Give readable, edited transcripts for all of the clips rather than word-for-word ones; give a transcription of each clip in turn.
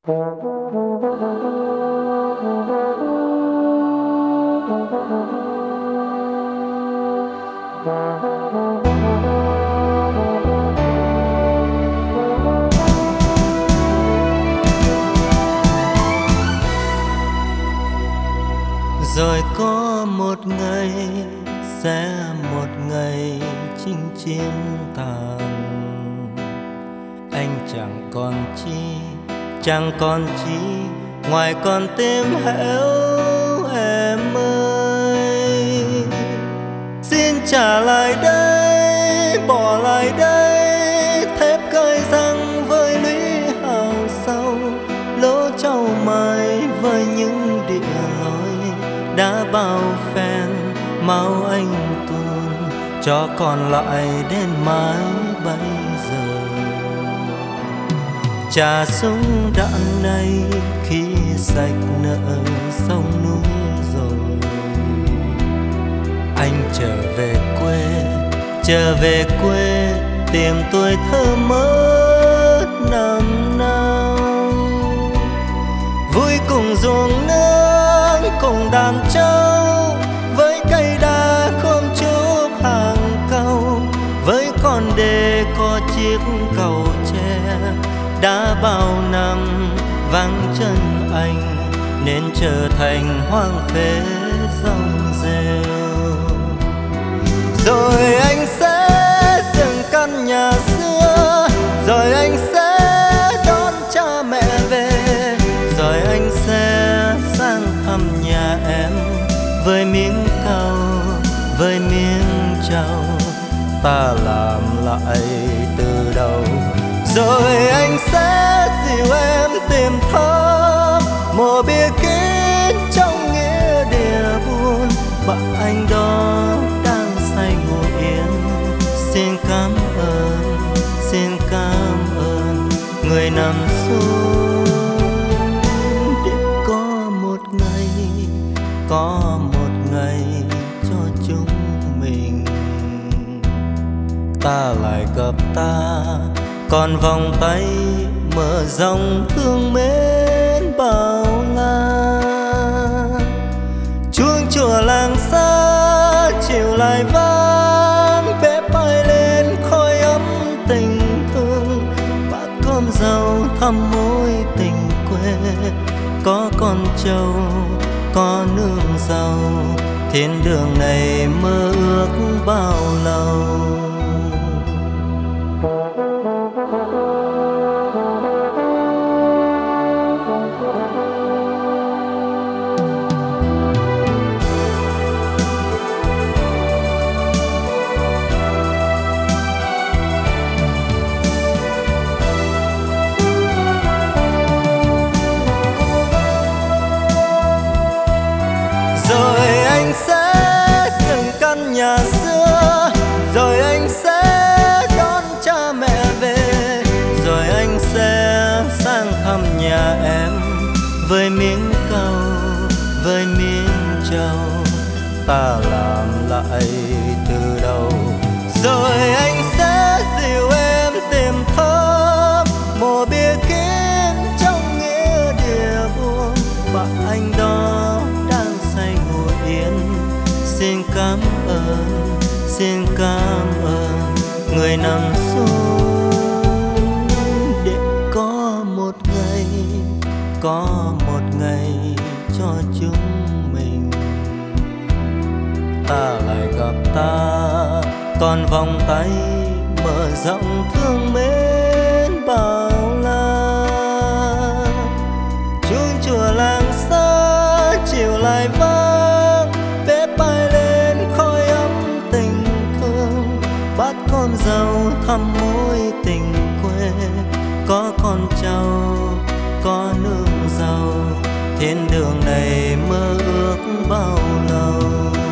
Rồi có một ngày sẽ một ngày chinh chiến tàn, anh chẳng còn chi ngoài con tim hễu em ơi. Xin trả lại đây, bỏ lại đây thép cơi răng với lũy hào sâu, lỗ trâu mài với những địa lối đã bao phen máu anh tuôn, cho còn lại đến mãi bây giờ. Trả súng đạn này khi sạch nợ sông núi rồi, anh trở về quê tìm tuổi thơ mất năm nào. Vui cùng ruộng nương cùng đàn trâu, với cây đa khom chúc hàng câu, với con đê có chiếc cầu tre đã bao năm vắng chân anh, nên trở thành hoang phế rong rêu. Rồi anh sẽ dựng căn nhà xưa, rồi anh sẽ đón cha mẹ về, rồi anh sẽ sang thăm nhà em với miếng cau, với miếng trầu ta làm lại từ đầu. Rồi anh sẽ dìu em tìm thăm mộ bia kín trong nghĩa địa buồn, bạn anh đó đang say ngồi yên. Xin cảm ơn người nằm xuống, để có một ngày cho chúng mình ta lại gặp ta, còn vòng tay mở rộng thương mến bao la. Chuông chùa làng xa chiều lại vang, bếp bay lên khói ấm tình thương, bát cơm dầu thăm mối tình quê. Có con trâu có nương rau, thiên đường này mơ ước bao lâu. Rồi anh sẽ dựng căn nhà xưa, rồi anh sẽ đón cha mẹ về, rồi anh sẽ sang thăm nhà em với miếng cau, với miếng trầu ta làm lại từ đầu. Rồi anh sẽ dìu em tìm thăm mộ bia kín trong nghĩa địa buồn, bạn anh đó đang say ngồi yên. Xin cảm ơn người nằm xuống, để có một ngày cho chúng mình ta lại gặp ta, còn vòng tay mở rộng thương mến bao la. Chuông chùa làng xa chiều lại vang, bếp bay lên khói ấm tình thương, bát cơm dầu thăm mối tình quê. Có con trâu có nương rau, thiên đường này mơ ước bao lâu.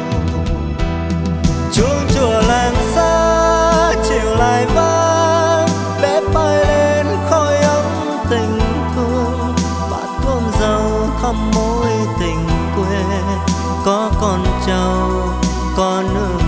Chuông chùa làng xa chiều lại vang, bếp bay lên khói ấm tình thương, bát cơm dầu thăm mối tình quê. Có con trâu có nương